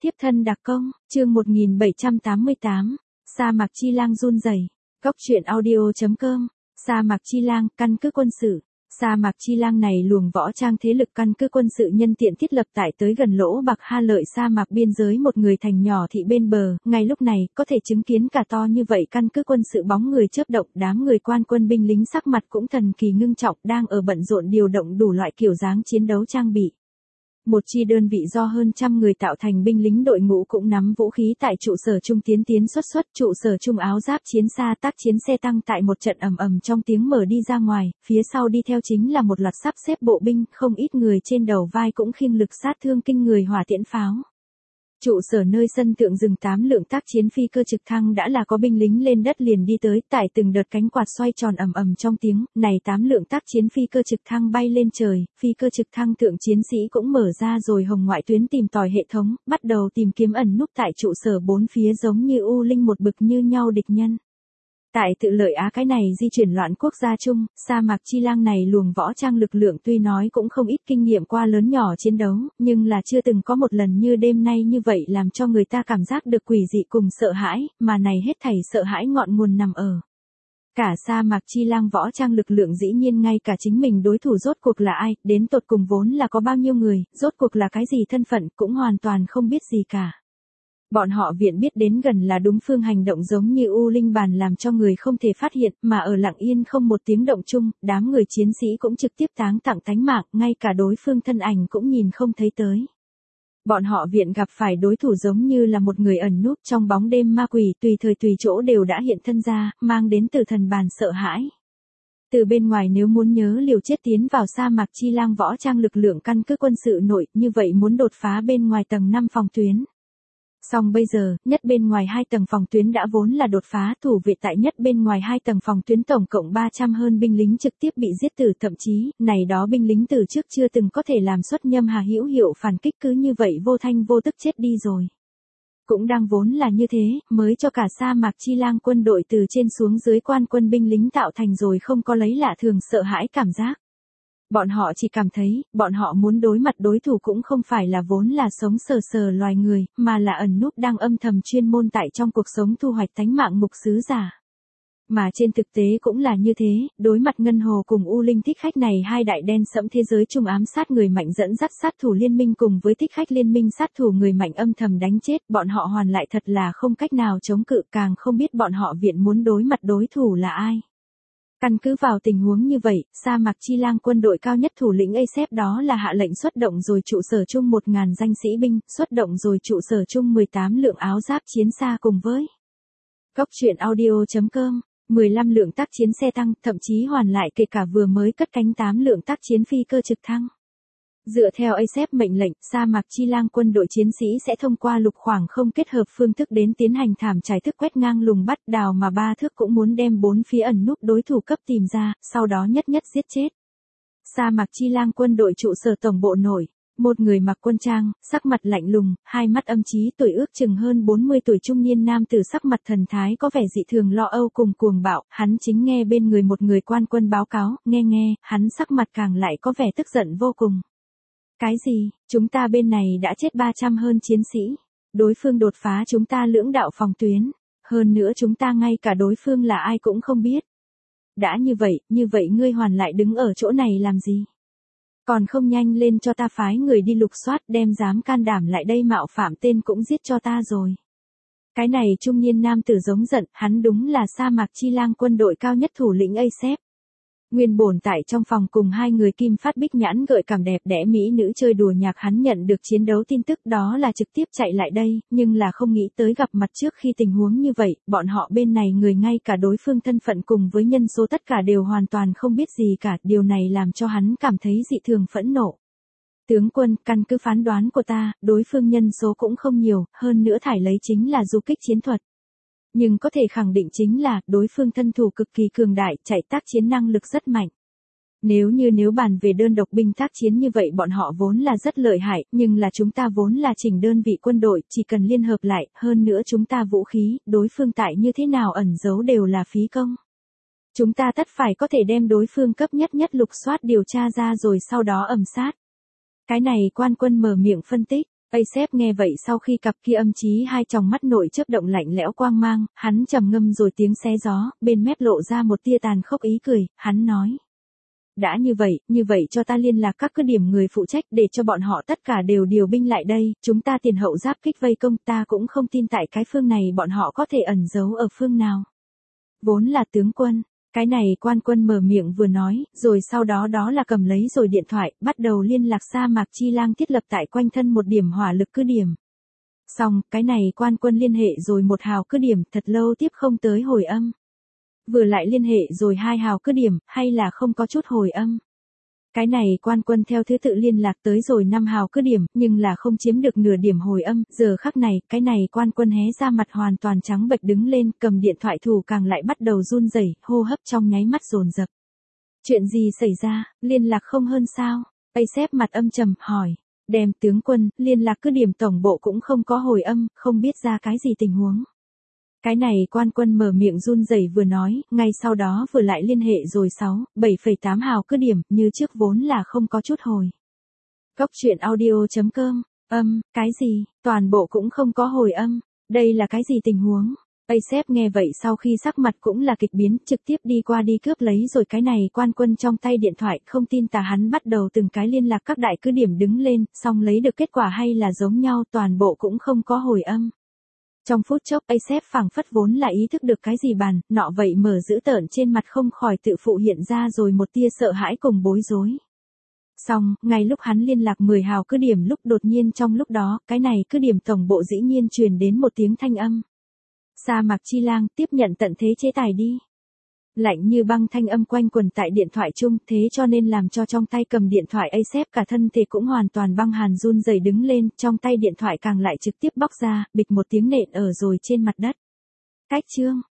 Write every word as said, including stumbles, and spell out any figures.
Tiếp thân đặc công, chương một nghìn bảy trăm tám mươi tám, Sa mạc Chi Lang run rẩy. Góc truyện audio chấm com. Sa mạc Chi Lang, căn cứ quân sự. Sa mạc Chi Lang này luồng võ trang thế lực căn cứ quân sự nhân tiện thiết lập tại tới gần lỗ Bạc Ha Lợi sa mạc biên giới một người thành nhỏ thị bên bờ. Ngay lúc này, có thể chứng kiến cả to như vậy căn cứ quân sự bóng người chớp động, đám người quan quân binh lính sắc mặt cũng thần kỳ ngưng trọng, đang ở bận rộn điều động đủ loại kiểu dáng chiến đấu trang bị. Một chi đơn vị do hơn trăm người tạo thành binh lính đội ngũ cũng nắm vũ khí tại trụ sở trung tiến tiến xuất xuất, trụ sở trung áo giáp chiến xa tác chiến xe tăng tại một trận ầm ầm trong tiếng mở đi ra ngoài, phía sau đi theo chính là một loạt sắp xếp bộ binh, không ít người trên đầu vai cũng khiêng lực sát thương kinh người hỏa tiễn pháo. Trụ sở nơi sân thượng dừng tám lượng tác chiến phi cơ trực thăng đã là có binh lính lên đất liền đi tới, tải từng đợt cánh quạt xoay tròn ầm ầm trong tiếng, này tám lượng tác chiến phi cơ trực thăng bay lên trời, phi cơ trực thăng thượng chiến sĩ cũng mở ra rồi hồng ngoại tuyến tìm tòi hệ thống, bắt đầu tìm kiếm ẩn núp tại trụ sở bốn phía giống như u linh một bực như nhau địch nhân. Tại tự lợi Á cái này di chuyển loạn quốc gia chung, sa mạc Chi Lang này luồng võ trang lực lượng tuy nói cũng không ít kinh nghiệm qua lớn nhỏ chiến đấu, nhưng là chưa từng có một lần như đêm nay như vậy làm cho người ta cảm giác được quỷ dị cùng sợ hãi, mà này hết thảy sợ hãi ngọn nguồn nằm ở. Cả sa mạc Chi Lang võ trang lực lượng dĩ nhiên ngay cả chính mình đối thủ rốt cuộc là ai, đến tột cùng vốn là có bao nhiêu người, rốt cuộc là cái gì thân phận cũng hoàn toàn không biết gì cả. Bọn họ viện biết đến gần là đúng phương hành động giống như u linh bàn làm cho người không thể phát hiện, mà ở lặng yên không một tiếng động chung, đám người chiến sĩ cũng trực tiếp táng tặng tánh mạng, ngay cả đối phương thân ảnh cũng nhìn không thấy tới. Bọn họ viện gặp phải đối thủ giống như là một người ẩn núp trong bóng đêm ma quỷ, tùy thời tùy chỗ đều đã hiện thân ra, mang đến từ thần bàn sợ hãi. Từ bên ngoài nếu muốn nhớ liều chết tiến vào sa mạc Chi Lang võ trang lực lượng căn cứ quân sự nội, như vậy muốn đột phá bên ngoài tầng năm phòng tuyến. Song bây giờ, nhất bên ngoài hai tầng phòng tuyến đã vốn là đột phá, thủ vệ tại nhất bên ngoài hai tầng phòng tuyến tổng cộng ba trăm hơn binh lính trực tiếp bị giết tử, thậm chí, này đó binh lính từ trước chưa từng có thể làm xuất nhâm hà hữu hiệu phản kích cứ như vậy vô thanh vô tức chết đi rồi. Cũng đang vốn là như thế, mới cho cả sa mạc Chi Lang quân đội từ trên xuống dưới quan quân binh lính tạo thành rồi không có lấy lạ thường sợ hãi cảm giác. Bọn họ chỉ cảm thấy, bọn họ muốn đối mặt đối thủ cũng không phải là vốn là sống sờ sờ loài người, mà là ẩn núp đang âm thầm chuyên môn tại trong cuộc sống thu hoạch tánh mạng mục sứ giả. Mà trên thực tế cũng là như thế, đối mặt Ngân Hồ cùng U Linh thích khách này hai đại đen sẫm thế giới chung ám sát người mạnh dẫn dắt sát thủ liên minh cùng với thích khách liên minh sát thủ người mạnh âm thầm đánh chết, bọn họ hoàn lại thật là không cách nào chống cự, càng không biết bọn họ viện muốn đối mặt đối thủ là ai. Căn cứ vào tình huống như vậy, sa mạc Chi Lang quân đội cao nhất thủ lĩnh a sép đó là hạ lệnh xuất động rồi trụ sở chung một nghìn danh sĩ binh, xuất động rồi trụ sở chung mười tám lượng áo giáp chiến xa cùng với góc truyện audio chấm com, mười lăm lượng tác chiến xe tăng, thậm chí hoàn lại kể cả vừa mới cất cánh tám lượng tác chiến phi cơ trực thăng. Dựa theo a sép mệnh lệnh, sa mạc Chi Lang quân đội chiến sĩ sẽ thông qua lục khoảng không kết hợp phương thức đến tiến hành thảm trải thức quét ngang lùng bắt đào mà ba thước cũng muốn đem bốn phía ẩn núp đối thủ cấp tìm ra, sau đó nhất nhất giết chết. Sa mạc Chi Lang quân đội trụ sở tổng bộ nổi, một người mặc quân trang, sắc mặt lạnh lùng, hai mắt âm trí tuổi ước chừng hơn bốn mươi tuổi trung niên nam tử sắc mặt thần thái có vẻ dị thường lo âu cùng cuồng bạo, hắn chính nghe bên người một người quan quân báo cáo, nghe nghe, hắn sắc mặt càng lại có vẻ tức giận vô cùng. Cái gì, chúng ta bên này đã chết ba trăm hơn chiến sĩ, đối phương đột phá chúng ta lưỡng đạo phòng tuyến, hơn nữa chúng ta ngay cả đối phương là ai cũng không biết. Đã như vậy, như vậy ngươi hoàn lại đứng ở chỗ này làm gì? Còn không nhanh lên cho ta phái người đi lục soát đem dám can đảm lại đây mạo phạm tên cũng giết cho ta rồi. Cái này trung niên nam tử giống giận, hắn đúng là sa mạc Chi Lang quân đội cao nhất thủ lĩnh a sép. Nguyên bổn tại trong phòng cùng hai người kim phát bích nhãn gợi cảm đẹp đẽ mỹ nữ chơi đùa nhạc hắn nhận được chiến đấu tin tức đó là trực tiếp chạy lại đây, nhưng là không nghĩ tới gặp mặt trước khi tình huống như vậy, bọn họ bên này người ngay cả đối phương thân phận cùng với nhân số tất cả đều hoàn toàn không biết gì cả, điều này làm cho hắn cảm thấy dị thường phẫn nộ. Tướng quân, căn cứ phán đoán của ta, đối phương nhân số cũng không nhiều, hơn nữa thải lấy chính là du kích chiến thuật. Nhưng có thể khẳng định chính là, đối phương thân thủ cực kỳ cường đại, chạy tác chiến năng lực rất mạnh. Nếu như nếu bàn về đơn độc binh tác chiến như vậy bọn họ vốn là rất lợi hại, nhưng là chúng ta vốn là chỉnh đơn vị quân đội, chỉ cần liên hợp lại, hơn nữa chúng ta vũ khí, đối phương tại như thế nào ẩn giấu đều là phí công. Chúng ta tất phải có thể đem đối phương cấp nhất nhất lục soát điều tra ra rồi sau đó ẩm sát. Cái này quan quân mở miệng phân tích. Asap nghe vậy sau khi cặp kia âm chí hai tròng mắt nội chớp động lạnh lẽo quang mang, hắn trầm ngâm rồi tiếng xé gió, bên mép lộ ra một tia tàn khốc ý cười, hắn nói. Đã như vậy, như vậy cho ta liên lạc các cứ điểm người phụ trách để cho bọn họ tất cả đều điều binh lại đây, chúng ta tiền hậu giáp kích vây công, ta cũng không tin tại cái phương này bọn họ có thể ẩn giấu ở phương nào. Vốn là tướng quân, cái này quan quân mở miệng vừa nói, rồi sau đó đó là cầm lấy rồi điện thoại, bắt đầu liên lạc Sa Mạc Chi Lang thiết lập tại quanh thân một điểm hỏa lực cứ điểm. Xong, cái này quan quân liên hệ rồi một hào cứ điểm, thật lâu tiếp không tới hồi âm. Vừa lại liên hệ rồi hai hào cứ điểm, hay là không có chút hồi âm. Cái này quan quân theo thứ tự liên lạc tới rồi năm hào cứ điểm, nhưng là không chiếm được nửa điểm hồi âm, giờ khắc này, cái này quan quân hé ra mặt hoàn toàn trắng bệch đứng lên, cầm điện thoại thủ càng lại bắt đầu run rẩy, hô hấp trong nháy mắt dồn dập. Chuyện gì xảy ra, liên lạc không hơn sao? Asap mặt âm trầm, hỏi. Đem tướng quân, liên lạc cứ điểm tổng bộ cũng không có hồi âm, không biết ra cái gì tình huống. Cái này quan quân mở miệng run rẩy vừa nói, ngay sau đó vừa lại liên hệ rồi sáu, bảy phẩy tám hào cứ điểm, như trước vốn là không có chút hồi. Góc truyện audio chấm com, âm, cái gì, toàn bộ cũng không có hồi âm, đây là cái gì tình huống? Asap nghe vậy sau khi sắc mặt cũng là kịch biến, trực tiếp đi qua đi cướp lấy rồi cái này quan quân trong tay điện thoại, không tin tà hắn bắt đầu từng cái liên lạc các đại cứ điểm đứng lên, xong lấy được kết quả hay là giống nhau, toàn bộ cũng không có hồi âm. Trong phút chốc Asap phảng phất vốn là ý thức được cái gì bàn, nọ vậy mở dữ tợn trên mặt không khỏi tự phụ hiện ra rồi một tia sợ hãi cùng bối rối. Xong, ngay lúc hắn liên lạc mười hào cứ điểm lúc đột nhiên trong lúc đó, cái này cứ điểm tổng bộ dĩ nhiên truyền đến một tiếng thanh âm. Sa Mạc Chi Lang tiếp nhận tận thế chế tài đi. Lạnh như băng thanh âm quanh quần tại điện thoại chung, thế cho nên làm cho trong tay cầm điện thoại Asap cả thân thể cũng hoàn toàn băng hàn run rẩy đứng lên, trong tay điện thoại càng lại trực tiếp bóc ra, bịch một tiếng nện ở rồi trên mặt đất. Cách chương